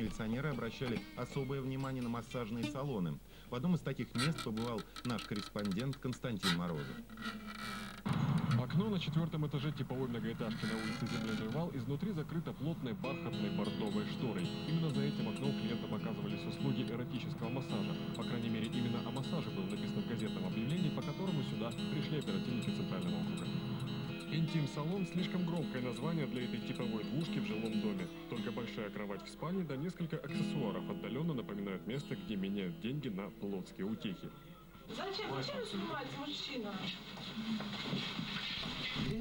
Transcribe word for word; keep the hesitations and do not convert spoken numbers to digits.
милиционеры обращали особое внимание на массажные салоны. В одном из таких мест побывал наш корреспондент Константин Морозов. Окно на четвертом этаже типовой многоэтажки на улице Земляной вал изнутри закрыто плотной бархатной бордовой шторой. Именно за этим окном клиентам оказывались услуги эротического массажа. По крайней мере, именно о массаже было написано в газетном объявлении, по которому сюда пришли оперативники Центрального округа. Интим-салон – слишком громкое название для этой типовой двушки в жилом доме. Только большая кровать в спальне да несколько аксессуаров отдаленно напоминают место, где меняют деньги на плотские утехи. Зачем? Зачем снимать мужчина?